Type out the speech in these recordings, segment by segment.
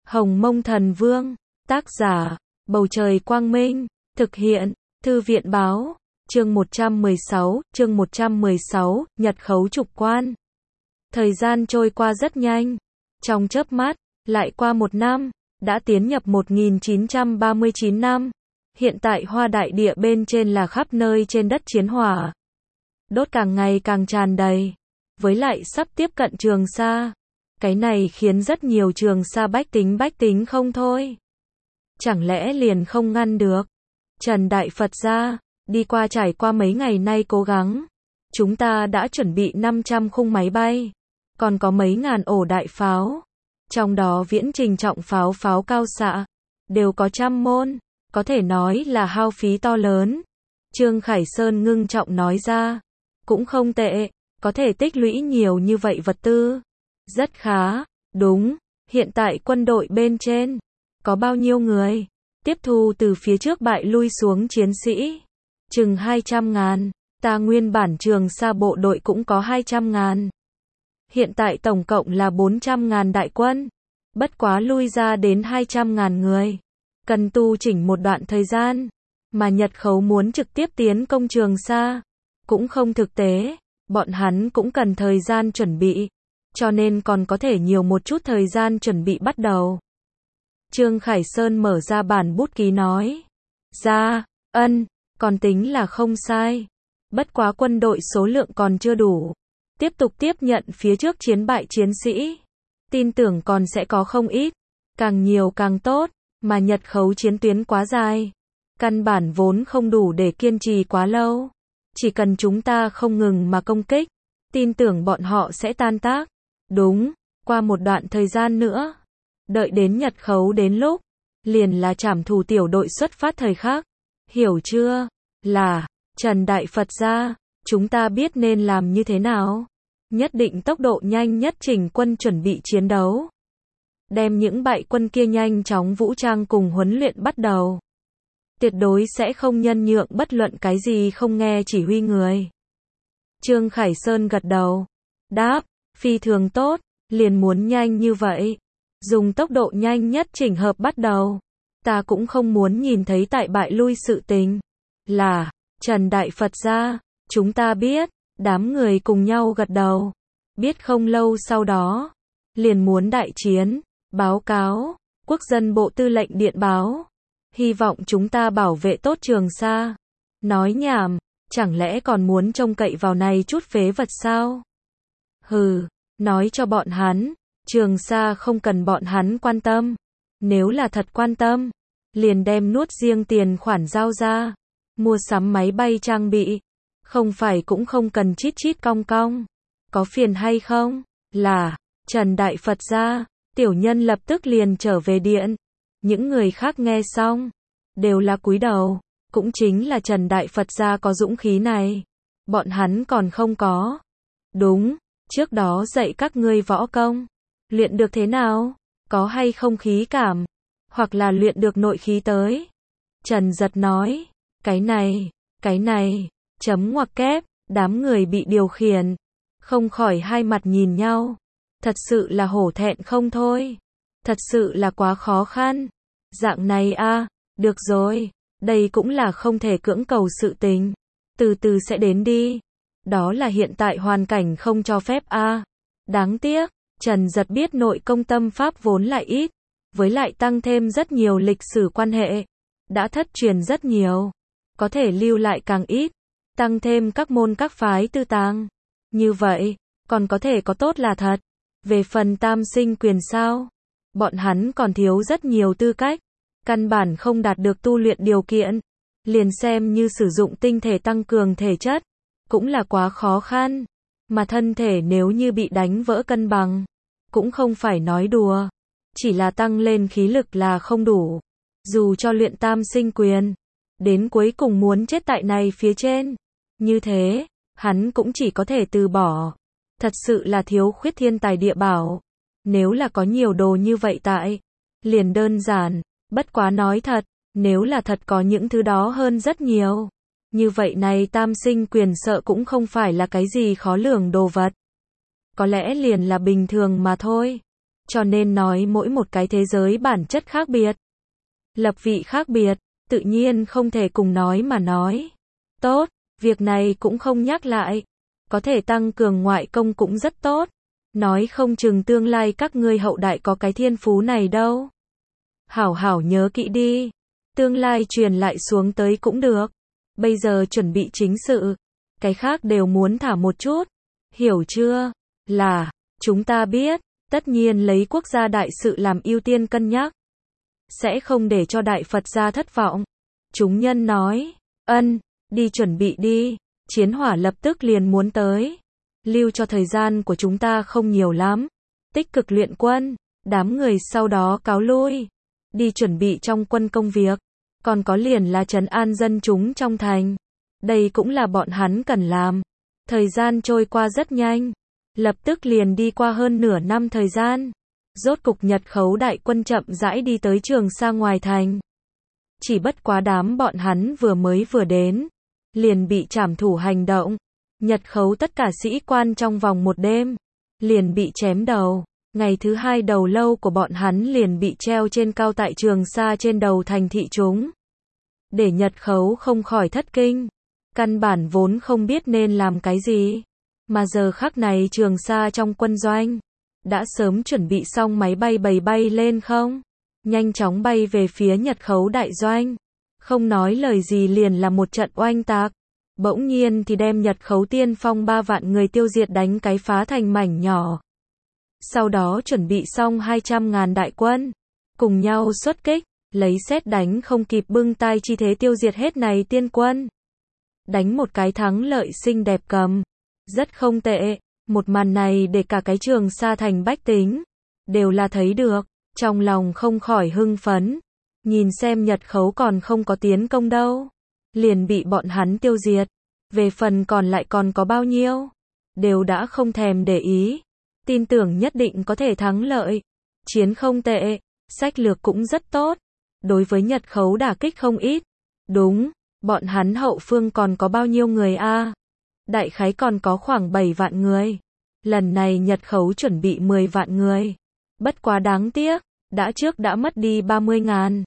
Hồng Mông Thần Vương, tác giả, Bầu Trời Quang Minh, thực hiện, Thư viện Báo, chương 116, Nhật Khấu Trục Quan. Thời gian trôi qua rất nhanh, trong chớp mắt, lại qua một năm, đã tiến nhập 1939 năm. Hiện tại Hoa Đại Địa bên trên là khắp nơi trên đất chiến hỏa. Đốt càng ngày càng tràn đầy, với lại sắp tiếp cận Trường Sa. Cái này khiến rất nhiều Trường Sa bách tính không thôi. Chẳng lẽ liền không ngăn được? Trần Đại Phật gia, đi qua trải qua mấy ngày nay cố gắng. Chúng ta đã chuẩn bị 500 khung máy bay, còn có mấy ngàn ổ đại pháo. Trong đó viễn trình trọng pháo, pháo cao xạ, đều có trăm môn, có thể nói là hao phí to lớn. Trương Khải Sơn ngưng trọng nói ra, cũng không tệ, có thể tích lũy nhiều như vậy vật tư. Rất khá, đúng, hiện tại quân đội bên trên, có bao nhiêu người, tiếp thu từ phía trước bại lui xuống chiến sĩ, chừng 200.000, ta nguyên bản Trường Sa bộ đội cũng có 200.000. Hiện tại tổng cộng là 400.000 đại quân, bất quá lui ra đến 200.000 người, cần tu chỉnh một đoạn thời gian, mà Nhật Khấu muốn trực tiếp tiến công Trường Sa, cũng không thực tế, bọn hắn cũng cần thời gian chuẩn bị, cho nên còn có thể nhiều một chút thời gian chuẩn bị bắt đầu. Trương Khải Sơn mở ra bản bút ký nói, ra, còn tính là không sai, bất quá quân đội số lượng còn chưa đủ, tiếp tục tiếp nhận phía trước chiến bại chiến sĩ, tin tưởng còn sẽ có không ít, càng nhiều càng tốt, mà Nhật Khấu chiến tuyến quá dài, căn bản vốn không đủ để kiên trì quá lâu, chỉ cần chúng ta không ngừng mà công kích, tin tưởng bọn họ sẽ tan tác. Đúng, qua một đoạn thời gian nữa, đợi đến Nhật Khấu đến lúc, liền là trảm thủ tiểu đội xuất phát thời khắc, hiểu chưa? Là, Trần Đại Phật gia, chúng ta biết nên làm như thế nào? Nhất định tốc độ nhanh nhất chỉnh quân chuẩn bị chiến đấu. Đem những bại quân kia nhanh chóng vũ trang cùng huấn luyện bắt đầu. Tuyệt đối sẽ không nhân nhượng bất luận cái gì không nghe chỉ huy người. Trương Khải Sơn gật đầu, đáp, phi thường tốt, liền muốn nhanh như vậy. Dùng tốc độ nhanh nhất chỉnh hợp bắt đầu. Ta cũng không muốn nhìn thấy tại bại lui sự tình. Là, Trần Đại Phật gia, chúng ta biết, đám người cùng nhau gật đầu. Biết không lâu sau đó, liền muốn đại chiến, báo cáo, quốc dân bộ tư lệnh điện báo. Hy vọng chúng ta bảo vệ tốt Trường Sa. Nói nhảm, chẳng lẽ còn muốn trông cậy vào này chút phế vật sao? Hừ, nói cho bọn hắn, Trường Sa không cần bọn hắn quan tâm. Nếu là thật quan tâm, liền đem nuốt riêng tiền khoản giao ra, mua sắm máy bay trang bị. Không phải cũng không cần chít chít cong cong. Có phiền hay không? Là, Trần Đại Phật gia, tiểu nhân lập tức liền trở về điện. Những người khác nghe xong, đều là cúi đầu, cũng chính là Trần Đại Phật gia có dũng khí này. Bọn hắn còn không có. Đúng, trước đó dạy các ngươi võ công, luyện được thế nào? Có hay không khí cảm? Hoặc là luyện được nội khí tới? Trần Giật nói, cái này, chấm ngoặc kép, đám người bị điều khiển, không khỏi hai mặt nhìn nhau. Thật sự là hổ thẹn không thôi. Thật sự là quá khó khăn. Dạng này a, được rồi, đây cũng là không thể cưỡng cầu sự tình. Từ từ sẽ đến đi. Đó là hiện tại hoàn cảnh không cho phép a. Đáng tiếc, Trần Giật biết nội công tâm pháp vốn lại ít, với lại tăng thêm rất nhiều lịch sử quan hệ, đã thất truyền rất nhiều, có thể lưu lại càng ít, tăng thêm các môn các phái tư tàng. Như vậy, còn có thể có tốt là thật. Về phần tam sinh quyền sao? Bọn hắn còn thiếu rất nhiều tư cách, căn bản không đạt được tu luyện điều kiện, liền xem như sử dụng tinh thể tăng cường thể chất, cũng là quá khó khăn, mà thân thể nếu như bị đánh vỡ cân bằng, cũng không phải nói đùa, chỉ là tăng lên khí lực là không đủ, dù cho luyện tam sinh quyền, đến cuối cùng muốn chết tại này phía trên, như thế, hắn cũng chỉ có thể từ bỏ, thật sự là thiếu khuyết thiên tài địa bảo, nếu là có nhiều đồ như vậy tại, liền đơn giản, bất quá nói thật, nếu là thật có những thứ đó hơn rất nhiều. Như vậy này tam sinh quyền sợ cũng không phải là cái gì khó lường đồ vật. Có lẽ liền là bình thường mà thôi. cho nên nói mỗi một cái thế giới bản chất khác biệt, lập vị khác biệt, tự nhiên không thể cùng nói mà nói. Tốt, việc này cũng không nhắc lại, có thể tăng cường ngoại công cũng rất tốt, nói không chừng tương lai các ngươi hậu đại có cái thiên phú này đâu. Hảo hảo nhớ kỹ đi, tương lai truyền lại xuống tới cũng được, bây giờ chuẩn bị chính sự, cái khác đều muốn thả một chút, hiểu chưa? Là, chúng ta biết, tất nhiên lấy quốc gia đại sự làm ưu tiên cân nhắc, sẽ không để cho Đại Phật gia thất vọng. Chúng nhân nói, ân, đi chuẩn bị đi, chiến hỏa lập tức liền muốn tới, lưu cho thời gian của chúng ta không nhiều lắm, tích cực luyện quân, đám người sau đó cáo lui, đi chuẩn bị trong quân công việc, còn có liền là trấn an dân chúng trong thành, đây cũng là bọn hắn cần làm. Thời gian trôi qua rất nhanh, lập tức liền đi qua hơn nửa năm thời gian, rốt cục Nhật Khấu đại quân chậm rãi đi tới Trường Sa ngoài thành. Chỉ bất quá đám bọn hắn vừa đến, liền bị trảm thủ hành động. Nhật Khấu tất cả sĩ quan trong vòng một đêm, liền bị chém đầu. Ngày thứ hai đầu lâu của bọn hắn liền bị treo trên cao tại Trường Sa trên đầu thành thị chúng. Để Nhật Khấu không khỏi thất kinh, căn bản vốn không biết nên làm cái gì. Mà giờ khắc này Trường Sa trong quân doanh, đã sớm chuẩn bị xong máy bay bầy bay lên không, nhanh chóng bay về phía Nhật Khấu đại doanh, không nói lời gì liền là một trận oanh tạc, bỗng nhiên thì đem Nhật Khấu tiên phong 3 vạn người tiêu diệt đánh cái phá thành mảnh nhỏ. Sau đó chuẩn bị xong 200.000 đại quân, cùng nhau xuất kích, lấy sét đánh không kịp bưng tai chi thế tiêu diệt hết này tiên quân. Đánh một cái thắng lợi xinh đẹp cầm, rất không tệ. Một màn này để cả cái Trường Sa thành bách tính đều là thấy được, trong lòng không khỏi hưng phấn. Nhìn xem Nhật Khấu còn không có tiến công đâu, liền bị bọn hắn tiêu diệt. Về phần còn lại còn có bao nhiêu, đều đã không thèm để ý. Tin tưởng nhất định có thể thắng lợi. Chiến không tệ, sách lược cũng rất tốt. Đối với Nhật Khấu đả kích không ít. Đúng, bọn hắn hậu phương còn có bao nhiêu người a? Đại khái còn có khoảng 7 vạn người. Lần này Nhật Khấu chuẩn bị 10 vạn người. Bất quá đáng tiếc, đã mất đi 30.000.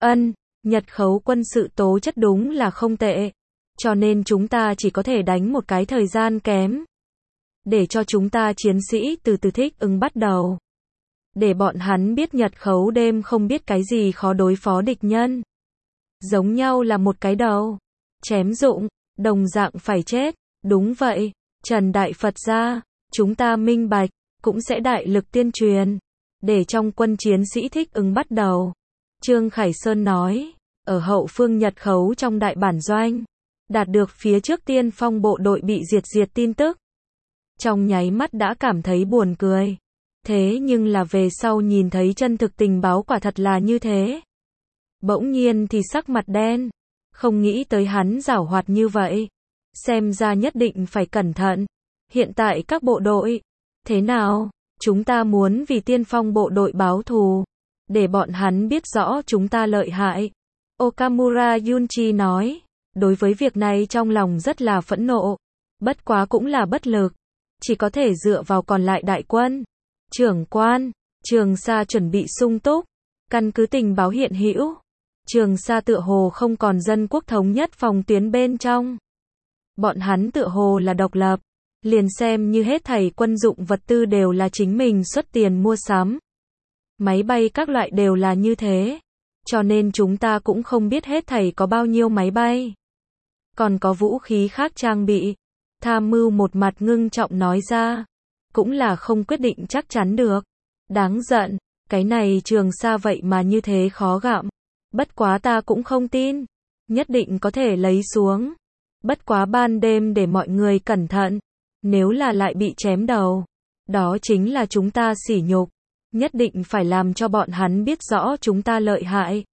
Nhật Khấu quân sự tố chất đúng là không tệ. Cho nên chúng ta chỉ có thể đánh một cái thời gian kém. Để cho chúng ta chiến sĩ từ từ thích ứng bắt đầu. Để bọn hắn biết Nhật Khấu đêm không biết cái gì khó đối phó địch nhân. Giống nhau là một cái đầu. Chém dụng, đồng dạng phải chết. Đúng vậy, Trần Đại Phật gia, chúng ta minh bạch, cũng sẽ đại lực tuyên truyền, để trong quân chiến sĩ thích ứng bắt đầu. Trương Khải Sơn nói, ở hậu phương Nhật Khấu trong đại bản doanh, đạt được phía trước tiên phong bộ đội bị diệt tin tức. Trong nháy mắt đã cảm thấy buồn cười. Thế nhưng là về sau nhìn thấy chân thực tình báo quả thật là như thế. Bỗng nhiên thì sắc mặt đen, không nghĩ tới hắn giảo hoạt như vậy. Xem ra nhất định phải cẩn thận. Hiện tại các bộ đội, thế nào? Chúng ta muốn vì tiên phong bộ đội báo thù, để bọn hắn biết rõ chúng ta lợi hại. Okamura Yunchi nói, đối với việc này trong lòng rất là phẫn nộ, bất quá cũng là bất lực, chỉ có thể dựa vào còn lại đại quân. Trưởng quan, Trường Sa chuẩn bị sung túc, căn cứ tình báo hiện hữu, Trường Sa tựa hồ không còn dân quốc thống nhất phòng tuyến bên trong. Bọn hắn tựa hồ là độc lập, liền xem như hết thảy quân dụng vật tư đều là chính mình xuất tiền mua sắm. Máy bay các loại đều là như thế, cho nên chúng ta cũng không biết hết thảy có bao nhiêu máy bay. Còn có vũ khí khác trang bị. Tham mưu một mặt ngưng trọng nói ra, cũng là không quyết định chắc chắn được. Đáng giận, cái này Trường Sa vậy mà như thế khó gặm. Bất quá ta cũng không tin, nhất định có thể lấy xuống. Bất quá ban đêm để mọi người cẩn thận, nếu là lại bị chém đầu, đó chính là chúng ta sỉ nhục, nhất định phải làm cho bọn hắn biết rõ chúng ta lợi hại.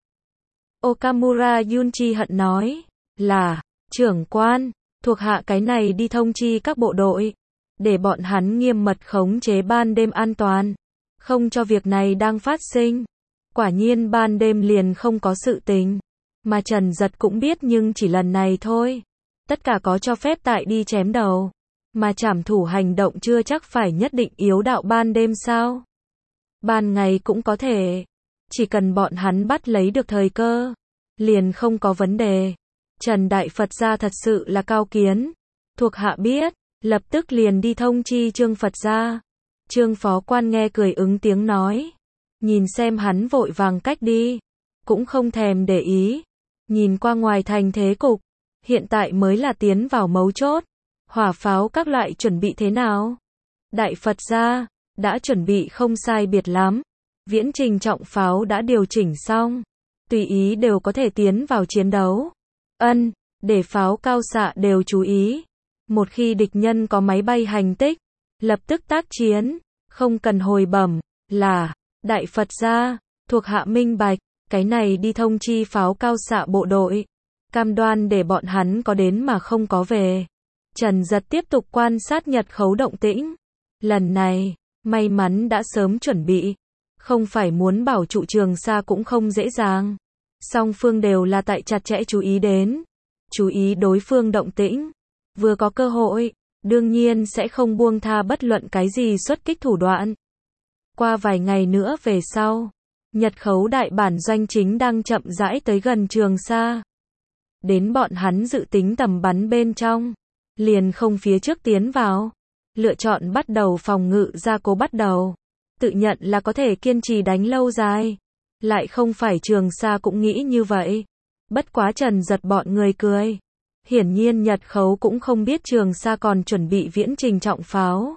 Okamura Yunchi hận nói, là, trưởng quan, thuộc hạ cái này đi thông chi các bộ đội, để bọn hắn nghiêm mật khống chế ban đêm an toàn, không cho việc này đang phát sinh. Quả nhiên ban đêm liền không có sự tình, mà Trần Giật cũng biết nhưng chỉ lần này thôi. Tất cả có cho phép tại đi chém đầu, mà trảm thủ hành động chưa chắc phải nhất định yếu đạo ban đêm sao. ban ngày cũng có thể. Chỉ cần bọn hắn bắt lấy được thời cơ, liền không có vấn đề. Trần Đại Phật Gia thật sự là cao kiến. Thuộc hạ biết, lập tức liền đi thông chi Trương Phật Gia. Trương phó quan nghe cười ứng tiếng nói. Nhìn xem hắn vội vàng cách đi, cũng không thèm để ý. Nhìn qua ngoài thành thế cục, hiện tại mới là tiến vào mấu chốt. Hỏa pháo các loại chuẩn bị thế nào? Đại Phật Gia đã chuẩn bị không sai biệt lắm. Viễn trình trọng pháo đã điều chỉnh xong, tùy ý đều có thể tiến vào chiến đấu. Ân, để pháo cao xạ đều chú ý. Một khi địch nhân có máy bay hành tích, lập tức tác chiến, không cần hồi bẩm, là, Đại Phật Gia, thuộc hạ minh bạch, cái này đi thông chi pháo cao xạ bộ đội. Cam đoan để bọn hắn có đến mà không có về. Trần Giật tiếp tục quan sát Nhật khấu động tĩnh. Lần này, may mắn đã sớm chuẩn bị. Không phải muốn bảo trụ Trường Sa cũng không dễ dàng. Song phương đều là tại chặt chẽ chú ý đến. Chú ý đối phương động tĩnh. Vừa có cơ hội, đương nhiên sẽ không buông tha bất luận cái gì xuất kích thủ đoạn. Qua vài ngày nữa về sau, Nhật khấu đại bản doanh chính đang chậm rãi tới gần Trường Sa. Đến bọn hắn dự tính tầm bắn bên trong, liền không phía trước tiến vào. Lựa chọn bắt đầu phòng ngự gia cố bắt đầu. Tự nhận là có thể kiên trì đánh lâu dài. Lại không phải Trường Sa cũng nghĩ như vậy. Bất quá Trần Giật bọn người cười. Hiển nhiên Nhật khấu cũng không biết Trường Sa còn chuẩn bị viễn trình trọng pháo.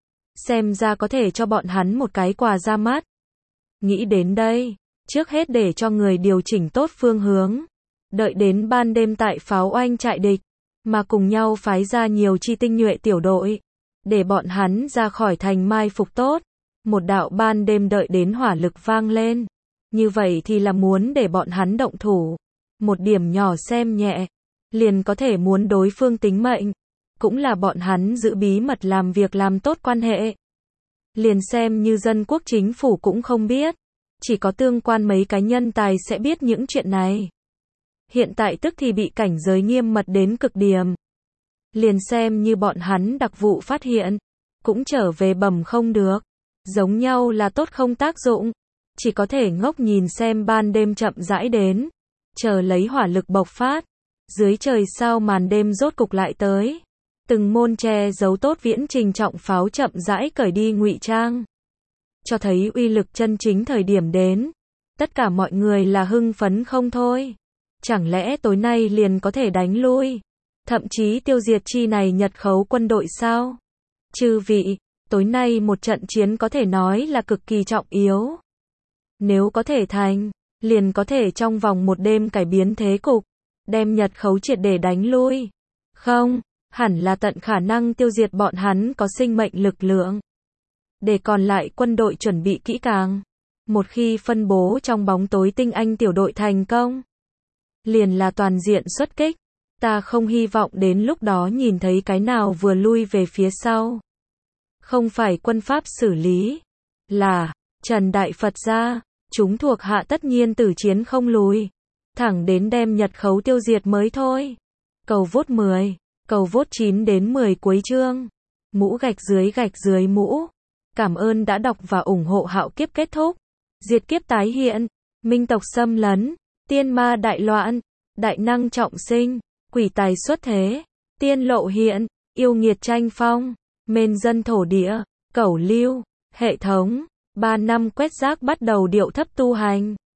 Xem ra có thể cho bọn hắn một cái quà ra mắt. Nghĩ đến đây, trước hết để cho người điều chỉnh tốt phương hướng. Đợi đến ban đêm tại pháo oanh trại địch, mà cùng nhau phái ra nhiều chi tinh nhuệ tiểu đội. Để bọn hắn ra khỏi thành mai phục tốt. Một đạo ban đêm đợi đến hỏa lực vang lên. Như vậy thì là muốn để bọn hắn động thủ. Một điểm nhỏ xem nhẹ, liền có thể muốn đối phương tính mệnh. Cũng là bọn hắn giữ bí mật làm việc làm tốt quan hệ. Liền xem như dân quốc chính phủ cũng không biết. Chỉ có tương quan mấy cái nhân tài sẽ biết những chuyện này. Hiện tại tức thì bị cảnh giới nghiêm mật đến cực điểm. Liền xem như bọn hắn đặc vụ phát hiện, cũng trở về bẩm không được. Giống nhau là tốt không tác dụng. Chỉ có thể ngốc nhìn xem ban đêm chậm rãi đến. Chờ lấy hỏa lực bộc phát. Dưới trời sao màn đêm rốt cục lại tới. Từng môn che giấu tốt viễn trình trọng pháo chậm rãi cởi đi ngụy trang. Cho thấy uy lực chân chính thời điểm đến. Tất cả mọi người là hưng phấn không thôi. Chẳng lẽ tối nay liền có thể đánh lui? Thậm chí tiêu diệt chi này Nhật khấu quân đội sao? Chư vị, tối nay một trận chiến có thể nói là cực kỳ trọng yếu. Nếu có thể thành, liền có thể trong vòng một đêm cải biến thế cục. Đem Nhật khấu triệt để đánh lui. Không, hẳn là tận khả năng tiêu diệt bọn hắn có sinh mệnh lực lượng. Để còn lại quân đội chuẩn bị kỹ càng. Một khi phân bố trong bóng tối tinh anh tiểu đội thành công, liền là toàn diện xuất kích. Ta không hy vọng đến lúc đó nhìn thấy cái nào vừa lui về phía sau. Không phải quân pháp xử lý. Là, Trần Đại Phật Gia, chúng thuộc hạ tất nhiên tử chiến không lùi. Thẳng đến đem Nhật khấu tiêu diệt mới thôi. Cầu vote 10, cầu vote 9 đến 10 cuối chương. Mũ gạch dưới mũ. Cảm ơn đã đọc và ủng hộ Hạo Kiếp kết thúc. Diệt kiếp tái hiện. Minh tộc xâm lấn. Tiên ma đại loạn. Đại năng trọng sinh. Quỷ tài xuất thế. Tiên lộ hiện. Yêu nghiệt tranh phong. Mên dân thổ địa. Cẩu lưu. Hệ thống. 3 năm quét rác bắt đầu điệu thấp tu hành.